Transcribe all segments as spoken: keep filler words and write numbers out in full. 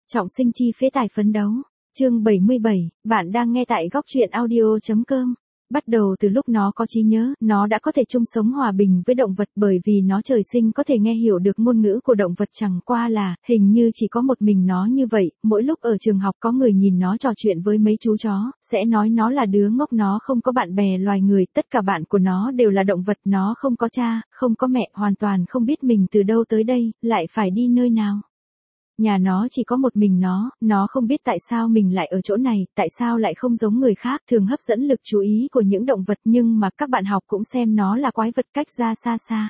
Trọng sinh chi phế tài phấn đấu. Chương bảy mươi bảy, bạn đang nghe tại góc truyện audio.com. Bắt đầu từ lúc nó có trí nhớ, nó đã có thể chung sống hòa bình với động vật bởi vì nó trời sinh có thể nghe hiểu được ngôn ngữ của động vật, chẳng qua là, hình như chỉ có một mình nó như vậy, mỗi lúc ở trường học có người nhìn nó trò chuyện với mấy chú chó, sẽ nói nó là đứa ngốc, nó không có bạn bè loài người, tất cả bạn của nó đều là động vật, nó không có cha, không có mẹ, hoàn toàn không biết mình từ đâu tới đây, lại phải đi nơi nào. Nhà nó chỉ có một mình nó, nó không biết tại sao mình lại ở chỗ này, tại sao lại không giống người khác, thường hấp dẫn lực chú ý của những động vật, nhưng mà các bạn học cũng xem nó là quái vật cách ra xa xa.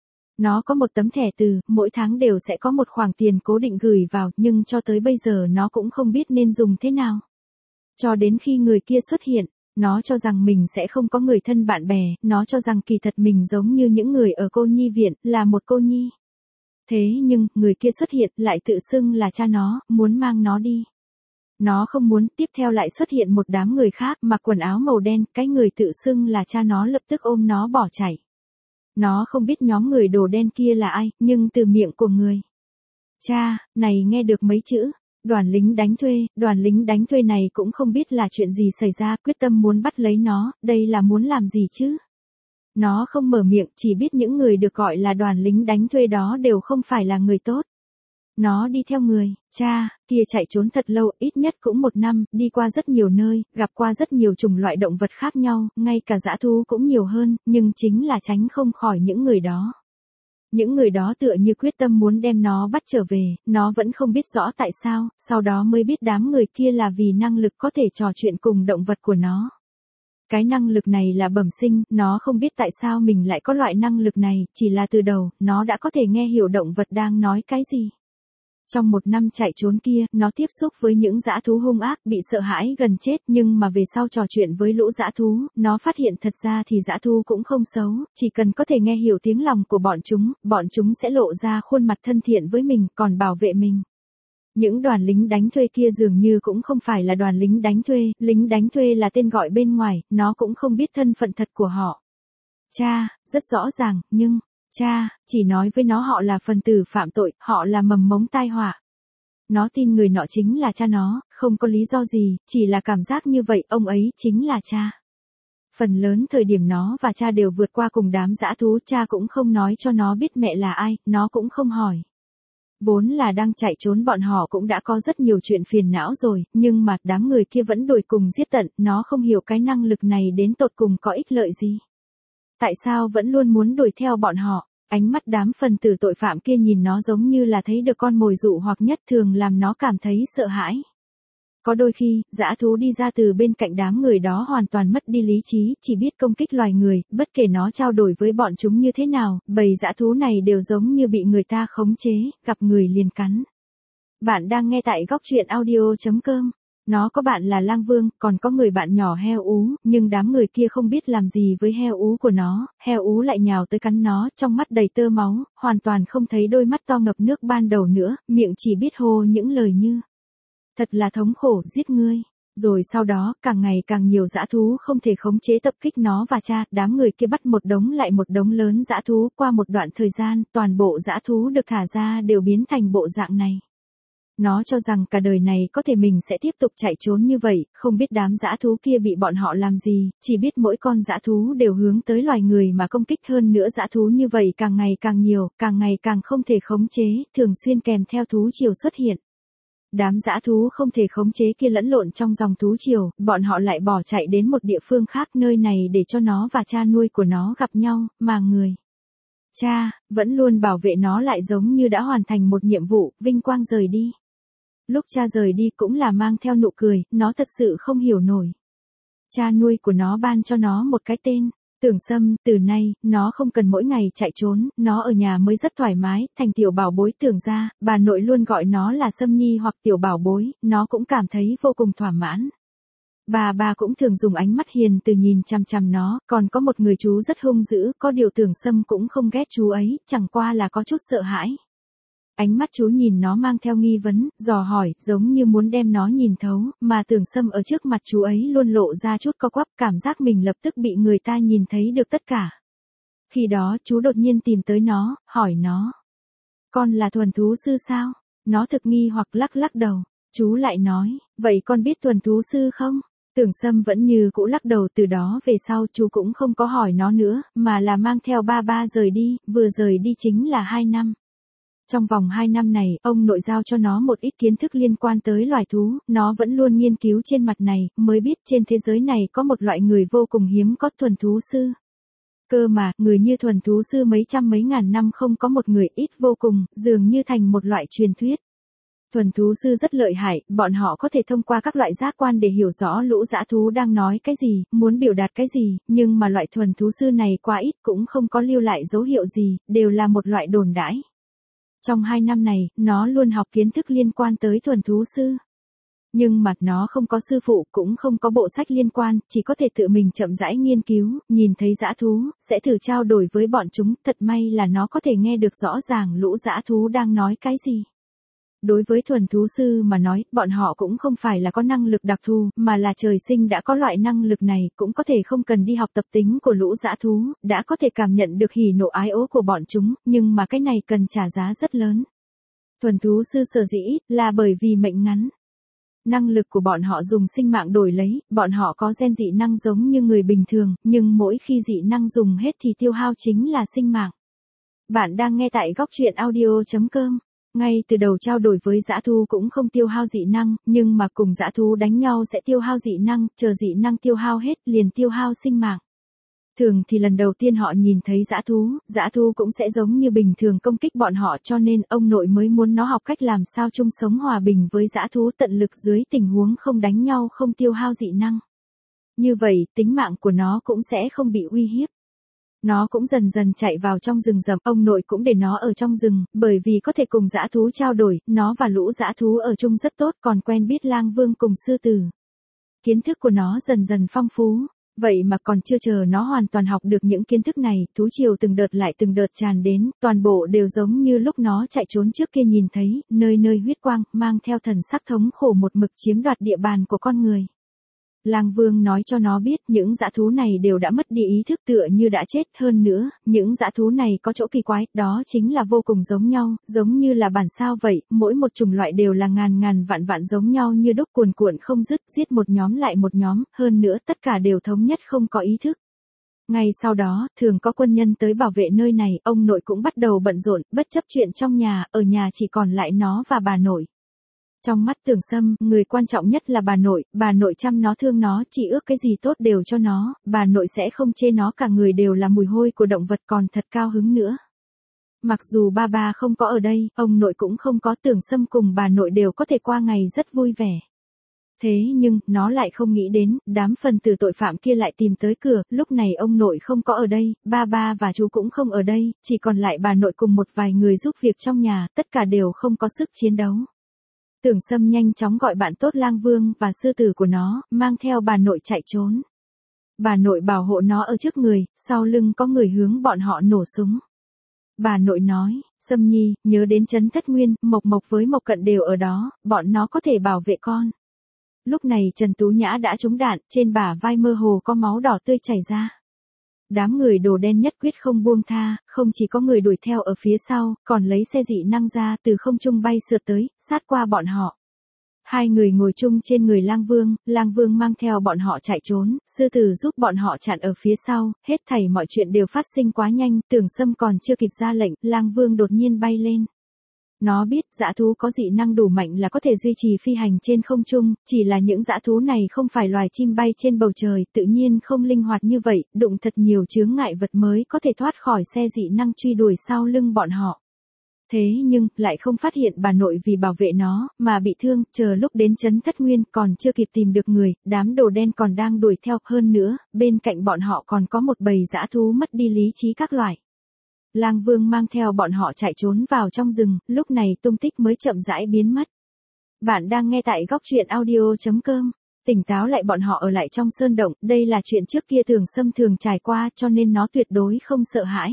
Nó có một tấm thẻ từ, mỗi tháng đều sẽ có một khoản tiền cố định gửi vào, nhưng cho tới bây giờ nó cũng không biết nên dùng thế nào. Cho đến khi người kia xuất hiện, nó cho rằng mình sẽ không có người thân bạn bè, nó cho rằng kỳ thật mình giống như những người ở cô nhi viện, là một cô nhi. Thế nhưng, người kia xuất hiện, lại tự xưng là cha nó, muốn mang nó đi. Nó không muốn, tiếp theo lại xuất hiện một đám người khác, mặc quần áo màu đen, cái người tự xưng là cha nó lập tức ôm nó bỏ chạy. Nó không biết nhóm người đồ đen kia là ai, nhưng từ miệng của người cha, này nghe được mấy chữ, đoàn lính đánh thuê, đoàn lính đánh thuê này cũng không biết là chuyện gì xảy ra, quyết tâm muốn bắt lấy nó, đây là muốn làm gì chứ? Nó không mở miệng, chỉ biết những người được gọi là đoàn lính đánh thuê đó đều không phải là người tốt. Nó đi theo người cha kia chạy trốn thật lâu, ít nhất cũng một năm, đi qua rất nhiều nơi, gặp qua rất nhiều chủng loại động vật khác nhau, ngay cả dã thú cũng nhiều hơn, nhưng chính là tránh không khỏi những người đó. Những người đó tựa như quyết tâm muốn đem nó bắt trở về, nó vẫn không biết rõ tại sao, sau đó mới biết đám người kia là vì năng lực có thể trò chuyện cùng động vật của nó. Cái năng lực này là bẩm sinh, nó không biết tại sao mình lại có loại năng lực này, chỉ là từ đầu, nó đã có thể nghe hiểu động vật đang nói cái gì. Trong một năm chạy trốn kia, nó tiếp xúc với những dã thú hung ác, bị sợ hãi gần chết, nhưng mà về sau trò chuyện với lũ dã thú, nó phát hiện thật ra thì dã thú cũng không xấu, chỉ cần có thể nghe hiểu tiếng lòng của bọn chúng, bọn chúng sẽ lộ ra khuôn mặt thân thiện với mình, còn bảo vệ mình. Những đoàn lính đánh thuê kia dường như cũng không phải là đoàn lính đánh thuê, lính đánh thuê là tên gọi bên ngoài, nó cũng không biết thân phận thật của họ. Cha, rất rõ ràng, nhưng, cha, chỉ nói với nó họ là phần tử phạm tội, họ là mầm mống tai họa. Nó tin người nọ chính là cha nó, không có lý do gì, chỉ là cảm giác như vậy, ông ấy chính là cha. Phần lớn thời điểm nó và cha đều vượt qua cùng đám dã thú, cha cũng không nói cho nó biết mẹ là ai, nó cũng không hỏi. Vốn là đang chạy trốn bọn họ cũng đã có rất nhiều chuyện phiền não rồi, nhưng mà đám người kia vẫn đuổi cùng giết tận, nó không hiểu cái năng lực này đến tột cùng có ích lợi gì. Tại sao vẫn luôn muốn đuổi theo bọn họ, ánh mắt đám phần tử tội phạm kia nhìn nó giống như là thấy được con mồi dụ hoặc nhất thường làm nó cảm thấy sợ hãi. Có đôi khi, dã thú đi ra từ bên cạnh đám người đó hoàn toàn mất đi lý trí, chỉ biết công kích loài người, bất kể nó trao đổi với bọn chúng như thế nào, bầy dã thú này đều giống như bị người ta khống chế, gặp người liền cắn. Bạn đang nghe tại góc truyện audio.com. Nó có bạn là lang vương, còn có người bạn nhỏ heo ú, nhưng đám người kia không biết làm gì với heo ú của nó, heo ú lại nhào tới cắn nó, trong mắt đầy tơ máu, hoàn toàn không thấy đôi mắt to ngập nước ban đầu nữa, miệng chỉ biết hô những lời như thật là thống khổ, giết ngươi. Rồi sau đó, càng ngày càng nhiều dã thú không thể khống chế tập kích nó và cha, đám người kia bắt một đống lại một đống lớn dã thú, qua một đoạn thời gian, toàn bộ dã thú được thả ra đều biến thành bộ dạng này. Nó cho rằng cả đời này có thể mình sẽ tiếp tục chạy trốn như vậy, không biết đám dã thú kia bị bọn họ làm gì, chỉ biết mỗi con dã thú đều hướng tới loài người mà công kích, hơn nữa dã thú như vậy càng ngày càng nhiều, càng ngày càng không thể khống chế, thường xuyên kèm theo thú triều xuất hiện. Đám dã thú không thể khống chế kia lẫn lộn trong dòng thú triều, bọn họ lại bỏ chạy đến một địa phương khác, nơi này để cho nó và cha nuôi của nó gặp nhau, mà người cha vẫn luôn bảo vệ nó lại giống như đã hoàn thành một nhiệm vụ, vinh quang rời đi. Lúc cha rời đi cũng là mang theo nụ cười, nó thật sự không hiểu nổi. Cha nuôi của nó ban cho nó một cái tên, Tưởng Sâm, từ nay, nó không cần mỗi ngày chạy trốn, nó ở nhà mới rất thoải mái, thành tiểu bảo bối Tưởng gia, bà nội luôn gọi nó là Sâm Nhi hoặc tiểu bảo bối, nó cũng cảm thấy vô cùng thỏa mãn. Bà bà cũng thường dùng ánh mắt hiền từ nhìn chằm chằm nó, còn có một người chú rất hung dữ, có điều Tưởng Sâm cũng không ghét chú ấy, chẳng qua là có chút sợ hãi. Ánh mắt chú nhìn nó mang theo nghi vấn, dò hỏi, giống như muốn đem nó nhìn thấu, mà Tưởng Sâm ở trước mặt chú ấy luôn lộ ra chút co quắp, cảm giác mình lập tức bị người ta nhìn thấy được tất cả. Khi đó chú đột nhiên tìm tới nó, hỏi nó. Con là thuần thú sư sao? Nó thực nghi hoặc lắc lắc đầu. Chú lại nói, vậy con biết tuần thú sư không? Tưởng Sâm vẫn như cũ lắc đầu. Từ đó về sau chú cũng không có hỏi nó nữa, mà là mang theo ba ba rời đi, vừa rời đi chính là hai năm. Trong vòng hai năm này, ông nội giao cho nó một ít kiến thức liên quan tới loài thú, nó vẫn luôn nghiên cứu trên mặt này, mới biết trên thế giới này có một loại người vô cùng hiếm có, thuần thú sư. Cơ mà, người như thuần thú sư mấy trăm mấy ngàn năm không có một người, ít vô cùng, dường như thành một loại truyền thuyết. Thuần thú sư rất lợi hại, bọn họ có thể thông qua các loại giác quan để hiểu rõ lũ dã thú đang nói cái gì, muốn biểu đạt cái gì, nhưng mà loại thuần thú sư này quá ít, cũng không có lưu lại dấu hiệu gì, đều là một loại đồn đãi. Trong hai năm này, nó luôn học kiến thức liên quan tới thuần thú sư. Nhưng mà nó không có sư phụ, cũng không có bộ sách liên quan, chỉ có thể tự mình chậm rãi nghiên cứu, nhìn thấy dã thú, sẽ thử trao đổi với bọn chúng, thật may là nó có thể nghe được rõ ràng lũ dã thú đang nói cái gì. Đối với thuần thú sư mà nói, bọn họ cũng không phải là có năng lực đặc thù, mà là trời sinh đã có loại năng lực này, cũng có thể không cần đi học tập tính của lũ dã thú, đã có thể cảm nhận được hỉ nộ ái ố của bọn chúng, nhưng mà cái này cần trả giá rất lớn. Thuần thú sư sở dĩ, là bởi vì mệnh ngắn. Năng lực của bọn họ dùng sinh mạng đổi lấy, bọn họ có gen dị năng giống như người bình thường, nhưng mỗi khi dị năng dùng hết thì tiêu hao chính là sinh mạng. Bạn đang nghe tại góc truyện audio chấm com. Ngay từ đầu trao đổi với dã thú cũng không tiêu hao dị năng, nhưng mà cùng dã thú đánh nhau sẽ tiêu hao dị năng, chờ dị năng tiêu hao hết liền tiêu hao sinh mạng. Thường thì lần đầu tiên họ nhìn thấy dã thú, dã thú cũng sẽ giống như bình thường công kích bọn họ, cho nên ông nội mới muốn nó học cách làm sao chung sống hòa bình với dã thú, tận lực dưới tình huống không đánh nhau không tiêu hao dị năng. Như vậy, tính mạng của nó cũng sẽ không bị uy hiếp. Nó cũng dần dần chạy vào trong rừng rậm, ông nội cũng để nó ở trong rừng, bởi vì có thể cùng dã thú trao đổi, nó và lũ dã thú ở chung rất tốt, còn quen biết lang vương cùng sư tử. Kiến thức của nó dần dần phong phú, vậy mà còn chưa chờ nó hoàn toàn học được những kiến thức này, thú triều từng đợt lại từng đợt tràn đến, toàn bộ đều giống như lúc nó chạy trốn trước kia nhìn thấy, nơi nơi huyết quang, mang theo thần sắc thống khổ một mực chiếm đoạt địa bàn của con người. Lang Vương nói cho nó biết những dã thú này đều đã mất đi ý thức, tựa như đã chết, hơn nữa, những dã thú này có chỗ kỳ quái, đó chính là vô cùng giống nhau, giống như là bản sao vậy, mỗi một chủng loại đều là ngàn ngàn vạn vạn giống nhau như đúc cuồn cuộn không dứt, giết một nhóm lại một nhóm, hơn nữa tất cả đều thống nhất không có ý thức. Ngay sau đó, thường có quân nhân tới bảo vệ nơi này, ông nội cũng bắt đầu bận rộn, bất chấp chuyện trong nhà, ở nhà chỉ còn lại nó và bà nội. Trong mắt Tưởng Sâm, người quan trọng nhất là bà nội, bà nội chăm nó thương nó, chỉ ước cái gì tốt đều cho nó, bà nội sẽ không chê nó, cả người đều là mùi hôi của động vật, còn thật cao hứng nữa. Mặc dù ba ba không có ở đây, ông nội cũng không có, Tưởng Sâm cùng bà nội đều có thể qua ngày rất vui vẻ. Thế nhưng, nó lại không nghĩ đến, đám phần tử tội phạm kia lại tìm tới cửa, lúc này ông nội không có ở đây, ba ba và chú cũng không ở đây, chỉ còn lại bà nội cùng một vài người giúp việc trong nhà, tất cả đều không có sức chiến đấu. Tưởng Sâm nhanh chóng gọi bạn tốt Lang Vương và sư tử của nó, mang theo bà nội chạy trốn. Bà nội bảo hộ nó ở trước người, sau lưng có người hướng bọn họ nổ súng. Bà nội nói, Sâm Nhi, nhớ đến trấn Thất Nguyên, Mộc Mộc với Mộc Cận đều ở đó, bọn nó có thể bảo vệ con. Lúc này Trần Tú Nhã đã trúng đạn, trên bả vai mơ hồ có máu đỏ tươi chảy ra. Đám người đồ đen nhất quyết không buông tha, không chỉ có người đuổi theo ở phía sau, còn lấy xe dị năng ra từ không trung bay sượt tới, sát qua bọn họ. Hai người ngồi chung trên người Lang Vương, Lang Vương mang theo bọn họ chạy trốn, sư tử giúp bọn họ chặn ở phía sau, hết thảy mọi chuyện đều phát sinh quá nhanh, Tưởng Sâm còn chưa kịp ra lệnh, Lang Vương đột nhiên bay lên. Nó biết dã thú có dị năng đủ mạnh là có thể duy trì phi hành trên không trung, chỉ là những dã thú này không phải loài chim bay trên bầu trời, tự nhiên không linh hoạt như vậy, đụng thật nhiều chướng ngại vật mới có thể thoát khỏi xe dị năng truy đuổi sau lưng bọn họ. Thế nhưng, lại không phát hiện bà nội vì bảo vệ nó, mà bị thương, chờ lúc đến trấn Thất Nguyên còn chưa kịp tìm được người, đám đồ đen còn đang đuổi theo, hơn nữa, bên cạnh bọn họ còn có một bầy dã thú mất đi lý trí các loại. Lang Vương mang theo bọn họ chạy trốn vào trong rừng, lúc này tung tích mới chậm rãi biến mất. Bạn đang nghe tại góc truyện audio chấm com. Tỉnh táo lại, bọn họ ở lại trong sơn động, đây là chuyện trước kia Tưởng Sâm thường trải qua, cho nên nó tuyệt đối không sợ hãi.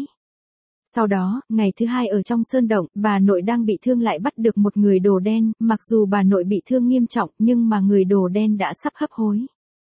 Sau đó, ngày thứ hai ở trong sơn động, bà nội đang bị thương lại bắt được một người đồ đen, mặc dù bà nội bị thương nghiêm trọng, nhưng mà người đồ đen đã sắp hấp hối.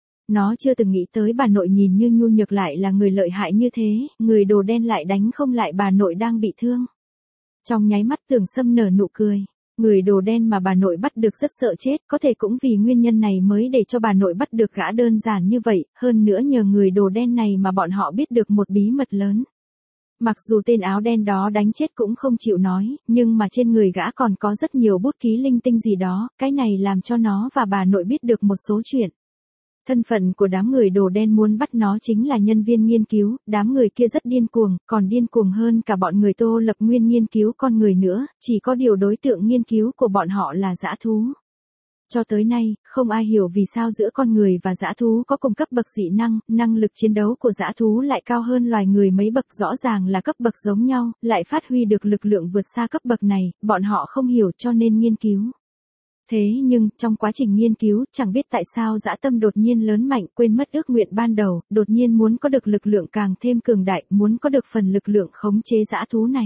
Nó chưa từng nghĩ tới bà nội nhìn như nhu nhược lại là người lợi hại như thế, người đồ đen lại đánh không lại bà nội đang bị thương. Trong nháy mắt Tưởng Sâm nở nụ cười. Người đồ đen mà bà nội bắt được rất sợ chết, có thể cũng vì nguyên nhân này mới để cho bà nội bắt được gã đơn giản như vậy, hơn nữa nhờ người đồ đen này mà bọn họ biết được một bí mật lớn. Mặc dù tên áo đen đó đánh chết cũng không chịu nói, nhưng mà trên người gã còn có rất nhiều bút ký linh tinh gì đó, cái này làm cho nó và bà nội biết được một số chuyện. Thân phận của đám người đồ đen muốn bắt nó chính là nhân viên nghiên cứu, đám người kia rất điên cuồng, còn điên cuồng hơn cả bọn người Tô Lập Nguyên nghiên cứu con người nữa, chỉ có điều đối tượng nghiên cứu của bọn họ là dã thú. Cho tới nay, không ai hiểu vì sao giữa con người và dã thú có cùng cấp bậc dị năng, năng lực chiến đấu của dã thú lại cao hơn loài người mấy bậc, rõ ràng là cấp bậc giống nhau, lại phát huy được lực lượng vượt xa cấp bậc này, bọn họ không hiểu cho nên nghiên cứu. Thế nhưng, trong quá trình nghiên cứu, chẳng biết tại sao dã tâm đột nhiên lớn mạnh, quên mất ước nguyện ban đầu, đột nhiên muốn có được lực lượng càng thêm cường đại, muốn có được phần lực lượng khống chế dã thú này.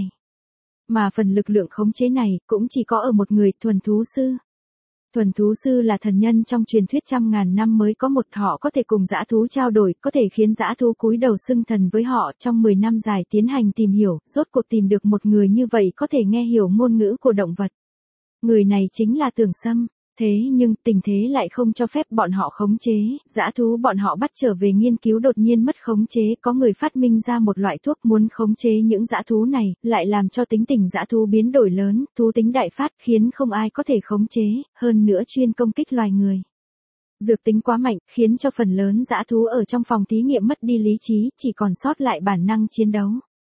Mà phần lực lượng khống chế này, cũng chỉ có ở một người, thuần thú sư. Thuần thú sư là thần nhân trong truyền thuyết trăm ngàn năm mới có một, họ có thể cùng dã thú trao đổi, có thể khiến dã thú cúi đầu xưng thần với họ, trong mười năm dài tiến hành tìm hiểu, rốt cuộc tìm được một người như vậy có thể nghe hiểu ngôn ngữ của động vật. Người này chính là Tưởng Sâm. Thế nhưng, tình thế lại không cho phép bọn họ khống chế, dã thú bọn họ bắt trở về nghiên cứu đột nhiên mất khống chế, có người phát minh ra một loại thuốc muốn khống chế những dã thú này, lại làm cho tính tình dã thú biến đổi lớn, thú tính đại phát, khiến không ai có thể khống chế, hơn nữa chuyên công kích loài người. Dược tính quá mạnh, khiến cho phần lớn dã thú ở trong phòng thí nghiệm mất đi lý trí, chỉ còn sót lại bản năng chiến đấu.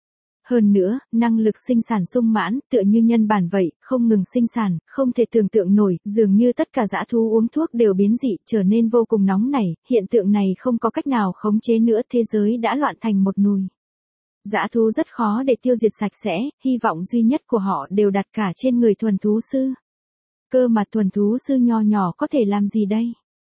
Hơn nữa, năng lực sinh sản sung mãn, tựa như nhân bản vậy, không ngừng sinh sản, không thể tưởng tượng nổi, dường như tất cả dã thú uống thuốc đều biến dị, trở nên vô cùng nóng nảy, hiện tượng này không có cách nào khống chế nữa, thế giới đã loạn thành một nùi. Dã thú rất khó để tiêu diệt sạch sẽ, hy vọng duy nhất của họ đều đặt cả trên người thuần thú sư. Cơ mà thuần thú sư nho nhỏ có thể làm gì đây?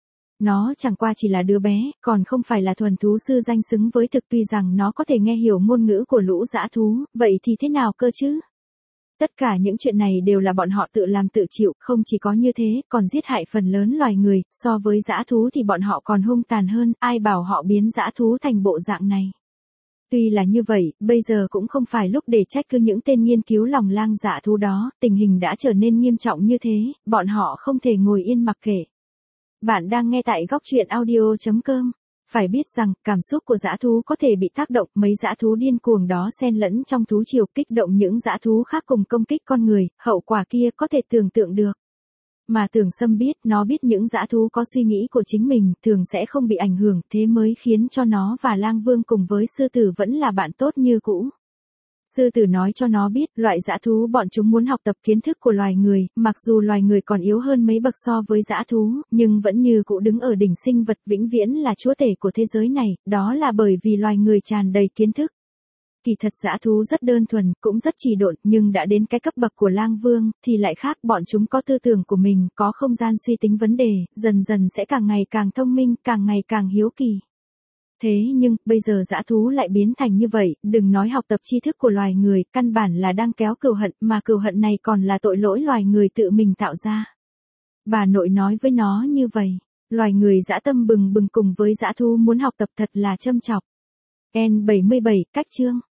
Nó chẳng qua chỉ là đứa bé, còn không phải là thuần thú sư danh xứng với thực, tuy rằng nó có thể nghe hiểu ngôn ngữ của lũ dã thú, vậy thì thế nào cơ chứ? Tất cả những chuyện này đều là bọn họ tự làm tự chịu, không chỉ có như thế, còn giết hại phần lớn loài người, so với dã thú thì bọn họ còn hung tàn hơn, ai bảo họ biến dã thú thành bộ dạng này. Tuy là như vậy, bây giờ cũng không phải lúc để trách cứ những tên nghiên cứu lòng lang dã thú đó, tình hình đã trở nên nghiêm trọng như thế, bọn họ không thể ngồi yên mặc kệ. Bạn đang nghe tại góc truyện audio chấm com. Phải biết rằng, cảm xúc của dã thú có thể bị tác động, mấy dã thú điên cuồng đó xen lẫn trong thú triều, kích động những dã thú khác cùng công kích con người, hậu quả kia có thể tưởng tượng được. Mà Tưởng Sâm biết, nó biết những dã thú có suy nghĩ của chính mình, thường sẽ không bị ảnh hưởng, thế mới khiến cho nó và Lang Vương cùng với sư tử vẫn là bạn tốt như cũ. Sư tử nói cho nó biết, loại dã thú bọn chúng muốn học tập kiến thức của loài người, mặc dù loài người còn yếu hơn mấy bậc so với dã thú, nhưng vẫn như cũ đứng ở đỉnh sinh vật, vĩnh viễn là chúa tể của thế giới này, đó là bởi vì loài người tràn đầy kiến thức. Kỳ thật dã thú rất đơn thuần, cũng rất trì độn, nhưng đã đến cái cấp bậc của Lang Vương, thì lại khác, bọn chúng có tư tưởng của mình, có không gian suy tính vấn đề, dần dần sẽ càng ngày càng thông minh, càng ngày càng hiếu kỳ. Thế nhưng, bây giờ dã thú lại biến thành như vậy, đừng nói học tập tri thức của loài người, căn bản là đang kéo cừu hận, mà cừu hận này còn là tội lỗi loài người tự mình tạo ra. Bà nội nói với nó như vậy, loài người dã tâm bừng bừng cùng với dã thú muốn học tập thật là châm chọc. N bảy mươi bảy, cách chương.